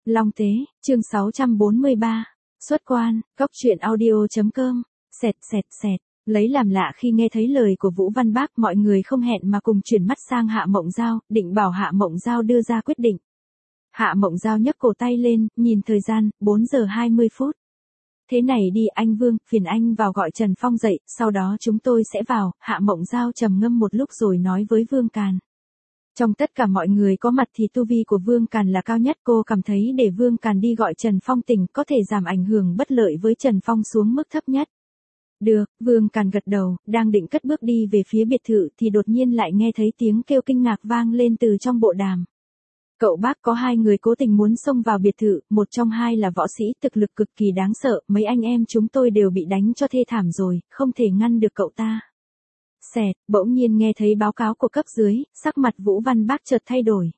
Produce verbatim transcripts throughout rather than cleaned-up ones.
Long Tế, chương sáu trăm bốn mươi ba. Xuất quan, góc truyện audio.com, sẹt sẹt sẹt. Lấy làm lạ khi nghe thấy lời của Vũ Văn Bác, mọi người không hẹn mà cùng chuyển mắt sang Hạ Mộng Giao, định bảo Hạ Mộng Giao đưa ra quyết định. Hạ Mộng Giao nhấc cổ tay lên, nhìn thời gian, bốn giờ hai mươi phút. Thế này đi anh Vương, phiền anh vào gọi Trần Phong dậy, sau đó chúng tôi sẽ vào. Hạ Mộng Giao trầm ngâm một lúc rồi nói với Vương Càn. Trong tất cả mọi người có mặt thì tu vi của Vương Càn là cao nhất, cô cảm thấy để Vương Càn đi gọi Trần Phong tỉnh có thể giảm ảnh hưởng bất lợi với Trần Phong xuống mức thấp nhất. Được, Vương Càn gật đầu, đang định cất bước đi về phía biệt thự thì đột nhiên lại nghe thấy tiếng kêu kinh ngạc vang lên từ trong bộ đàm. Cậu Bác, có hai người cố tình muốn xông vào biệt thự, một trong hai là võ sĩ thực lực cực kỳ đáng sợ, mấy anh em chúng tôi đều bị đánh cho thê thảm rồi, không thể ngăn được cậu ta. Xẹt, bỗng nhiên nghe thấy báo cáo của cấp dưới, sắc mặt Vũ Văn Bác chợt thay đổi.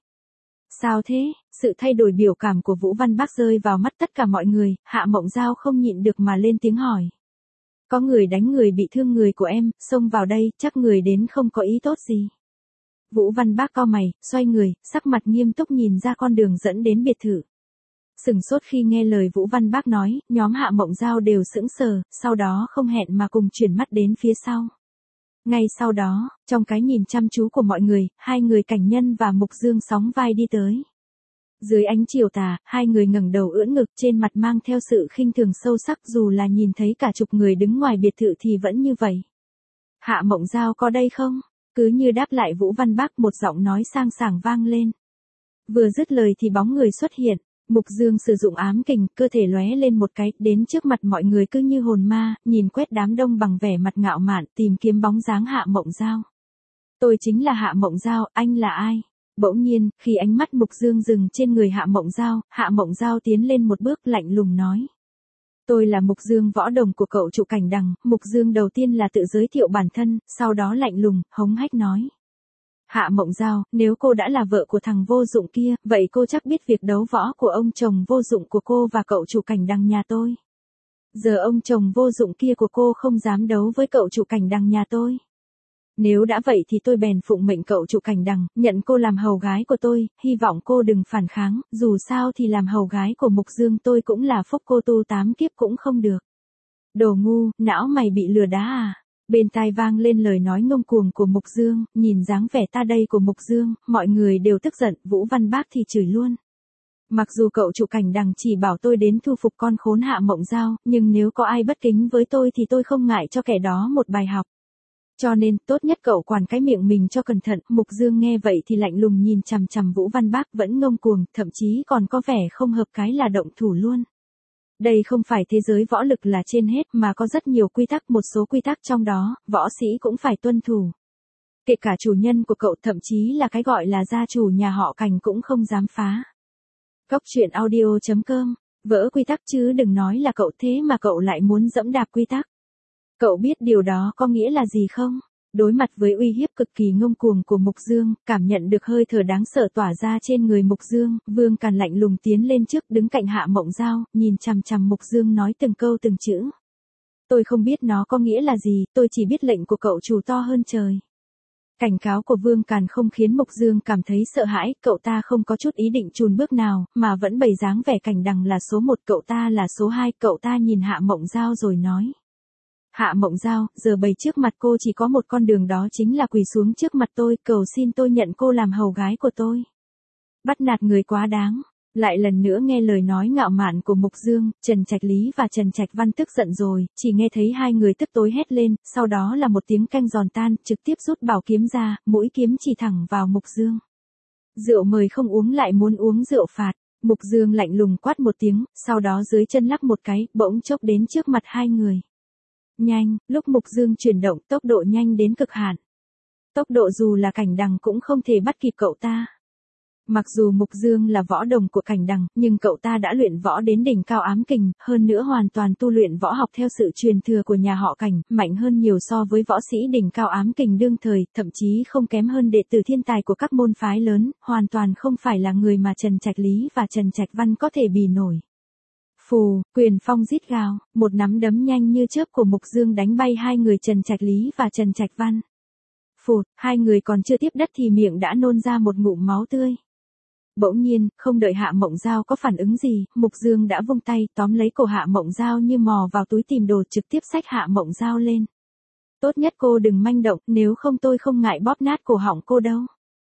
Sao thế? Sự thay đổi biểu cảm của Vũ Văn Bác rơi vào mắt tất cả mọi người, Hạ Mộng Giao không nhịn được mà lên tiếng hỏi. Có người đánh người bị thương người của em, xông vào đây, chắc người đến không có ý tốt gì. Vũ Văn Bác cau mày, xoay người, sắc mặt nghiêm túc nhìn ra con đường dẫn đến biệt thự. Sừng sốt khi nghe lời Vũ Văn Bác nói, nhóm Hạ Mộng Giao đều sững sờ, sau đó không hẹn mà cùng chuyển mắt đến phía sau. Ngay sau đó, trong cái nhìn chăm chú của mọi người, hai người Cảnh Nhân và Mục Dương sóng vai đi tới. Dưới ánh chiều tà, hai người ngẩng đầu ưỡn ngực, trên mặt mang theo sự khinh thường sâu sắc, dù là nhìn thấy cả chục người đứng ngoài biệt thự thì vẫn như vậy. Hạ Mộng Giao có đây không? Cứ như đáp lại Vũ Văn Bác, một giọng nói sang sảng vang lên. Vừa dứt lời thì bóng người xuất hiện. Mục Dương sử dụng ám kình, cơ thể lóe lên một cái, đến trước mặt mọi người cứ như hồn ma, nhìn quét đám đông bằng vẻ mặt ngạo mạn, tìm kiếm bóng dáng Hạ Mộng Giao. Tôi chính là Hạ Mộng Giao, anh là ai? Bỗng nhiên, khi ánh mắt Mục Dương dừng trên người Hạ Mộng Giao, Hạ Mộng Giao tiến lên một bước lạnh lùng nói. Tôi là Mục Dương, võ đồng của cậu trụ Cảnh Đằng. Mục Dương đầu tiên là tự giới thiệu bản thân, sau đó lạnh lùng, hống hách nói. Hạ Mộng Giao, nếu cô đã là vợ của thằng vô dụng kia, vậy cô chắc biết việc đấu võ của ông chồng vô dụng của cô và cậu chủ Cảnh Đằng nhà tôi. Giờ ông chồng vô dụng kia của cô không dám đấu với cậu chủ Cảnh Đằng nhà tôi. Nếu đã vậy thì tôi bèn phụng mệnh cậu chủ Cảnh Đằng, nhận cô làm hầu gái của tôi, hy vọng cô đừng phản kháng, dù sao thì làm hầu gái của Mục Dương tôi cũng là phúc, cô tu tám kiếp cũng không được. Đồ ngu, não mày bị lừa đá à? Bên tai vang lên lời nói ngông cuồng của Mục Dương, nhìn dáng vẻ ta đây của Mục Dương, mọi người đều tức giận, Vũ Văn Bác thì chửi luôn. Mặc dù cậu trụ Cảnh Đằng chỉ bảo tôi đến thu phục con khốn Hạ Mộng Giao, nhưng nếu có ai bất kính với tôi thì tôi không ngại cho kẻ đó một bài học. Cho nên, tốt nhất cậu quản cái miệng mình cho cẩn thận. Mục Dương nghe vậy thì lạnh lùng nhìn chằm chằm Vũ Văn Bác, vẫn ngông cuồng, thậm chí còn có vẻ không hợp cái là động thủ luôn. Đây không phải thế giới võ lực là trên hết mà có rất nhiều quy tắc, một số quy tắc trong đó, võ sĩ cũng phải tuân thủ. Kể cả chủ nhân của cậu, thậm chí là cái gọi là gia chủ nhà họ Cảnh cũng không dám phá. Góc truyện audio.com, vỡ quy tắc chứ đừng nói là cậu, thế mà cậu lại muốn dẫm đạp quy tắc. Cậu biết điều đó có nghĩa là gì không? Đối mặt với uy hiếp cực kỳ ngông cuồng của Mục Dương, cảm nhận được hơi thở đáng sợ tỏa ra trên người Mục Dương, Vương Càn lạnh lùng tiến lên trước, đứng cạnh Hạ Mộng Giao, nhìn chằm chằm Mục Dương nói từng câu từng chữ. Tôi không biết nó có nghĩa là gì, tôi chỉ biết lệnh của cậu chủ to hơn trời. Cảnh cáo của Vương Càn không khiến Mục Dương cảm thấy sợ hãi, cậu ta không có chút ý định chùn bước nào, mà vẫn bày dáng vẻ Cảnh Đằng là số một, cậu ta là số hai, cậu ta nhìn Hạ Mộng Giao rồi nói. Hạ Mộng Giao, giờ bày trước mặt cô chỉ có một con đường, đó chính là quỳ xuống trước mặt tôi, cầu xin tôi nhận cô làm hầu gái của tôi. Bắt nạt người quá đáng. Lại lần nữa nghe lời nói ngạo mạn của Mục Dương, Trần Trạch Lý và Trần Trạch Văn tức giận rồi, chỉ nghe thấy hai người tức tối hét lên, sau đó là một tiếng canh giòn tan, trực tiếp rút bảo kiếm ra, mũi kiếm chỉ thẳng vào Mục Dương. Rượu mời không uống lại muốn uống rượu phạt. Mục Dương lạnh lùng quát một tiếng, sau đó dưới chân lắc một cái, bỗng chốc đến trước mặt hai người. Nhanh, lúc Mục Dương chuyển động, tốc độ nhanh đến cực hạn. Tốc độ dù là Cảnh Đằng cũng không thể bắt kịp cậu ta. Mặc dù Mục Dương là võ đồng của Cảnh Đằng, nhưng cậu ta đã luyện võ đến đỉnh cao ám kình, hơn nữa hoàn toàn tu luyện võ học theo sự truyền thừa của nhà họ Cảnh, mạnh hơn nhiều so với võ sĩ đỉnh cao ám kình đương thời, thậm chí không kém hơn đệ tử thiên tài của các môn phái lớn, hoàn toàn không phải là người mà Trần Trạch Lý và Trần Trạch Văn có thể bì nổi. Phù, quyền phong rít gào, một nắm đấm nhanh như chớp của Mục Dương đánh bay hai người Trần Trạch Lý và Trần Trạch Văn. Phụt, hai người còn chưa tiếp đất thì miệng đã nôn ra một ngụm máu tươi. Bỗng nhiên, không đợi Hạ Mộng Giao có phản ứng gì, Mục Dương đã vung tay tóm lấy cổ Hạ Mộng Giao như mò vào túi tìm đồ, trực tiếp xách Hạ Mộng Giao lên. Tốt nhất cô đừng manh động, nếu không tôi không ngại bóp nát cổ họng cô đâu.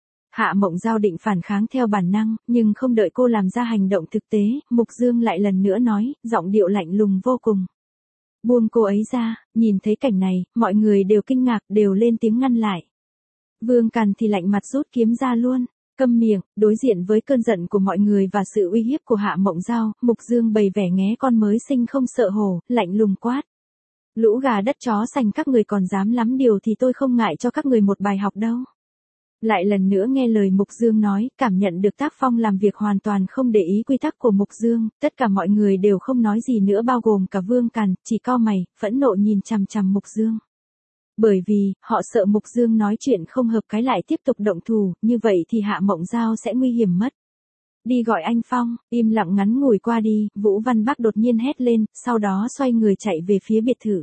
Hạ Mộng Giao định phản kháng theo bản năng, nhưng không đợi cô làm ra hành động thực tế, Mục Dương lại lần nữa nói, giọng điệu lạnh lùng vô cùng. Buông cô ấy ra. Nhìn thấy cảnh này, mọi người đều kinh ngạc, đều lên tiếng ngăn lại. Vương Càn thì lạnh mặt rút kiếm ra luôn. Câm miệng. Đối diện với cơn giận của mọi người và sự uy hiếp của Hạ Mộng Giao, Mục Dương bày vẻ nghé con mới sinh không sợ hổ, lạnh lùng quát. Lũ gà đất chó sành các người còn dám lắm điều thì tôi không ngại cho các người một bài học đâu. Lại lần nữa nghe lời Mục Dương nói, cảm nhận được tác phong làm việc hoàn toàn không để ý quy tắc của Mục Dương, tất cả mọi người đều không nói gì nữa bao gồm cả Vương Càn, chỉ cau mày, phẫn nộ nhìn chằm chằm Mục Dương. Bởi vì, họ sợ Mục Dương nói chuyện không hợp cái lại tiếp tục động thủ, như vậy thì Hạ Mộng Giao sẽ nguy hiểm mất. Đi gọi anh Phong. Im lặng ngắn ngủi qua đi, Vũ Văn Bắc đột nhiên hét lên, sau đó xoay người chạy về phía biệt thự.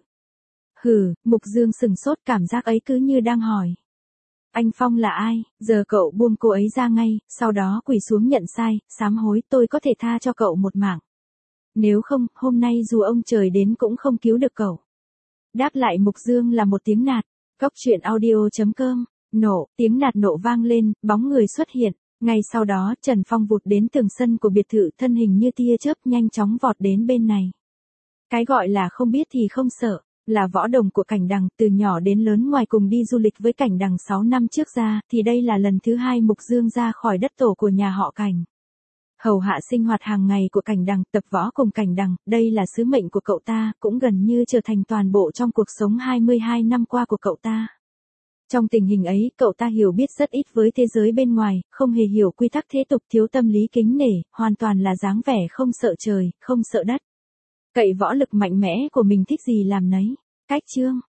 Hừ, Mục Dương sừng sốt, cảm giác ấy cứ như đang hỏi. Anh Phong là ai? Giờ cậu buông cô ấy ra ngay, sau đó quỳ xuống nhận sai, sám hối, tôi có thể tha cho cậu một mạng. Nếu không, hôm nay dù ông trời đến cũng không cứu được cậu. Đáp lại Mục Dương là một tiếng nạt. Cóc truyện audio chấm com. Nổ, tiếng nạt nổ vang lên, bóng người xuất hiện. Ngay sau đó, Trần Phong vụt đến tường sân của biệt thự, thân hình như tia chớp nhanh chóng vọt đến bên này. Cái gọi là không biết thì không sợ. Là võ đồng của Cảnh Đằng, từ nhỏ đến lớn ngoài cùng đi du lịch với Cảnh Đằng sáu năm trước ra, thì đây là lần thứ hai Mục Dương ra khỏi đất tổ của nhà họ Cảnh. Hầu hạ sinh hoạt hàng ngày của Cảnh Đằng, tập võ cùng Cảnh Đằng, đây là sứ mệnh của cậu ta, cũng gần như trở thành toàn bộ trong cuộc sống hai mươi hai năm qua của cậu ta. Trong tình hình ấy, cậu ta hiểu biết rất ít với thế giới bên ngoài, không hề hiểu quy tắc thế tục, thiếu tâm lý kính nể, hoàn toàn là dáng vẻ không sợ trời, không sợ đất. Cậy võ lực mạnh mẽ của mình thích gì làm nấy. Cách chương.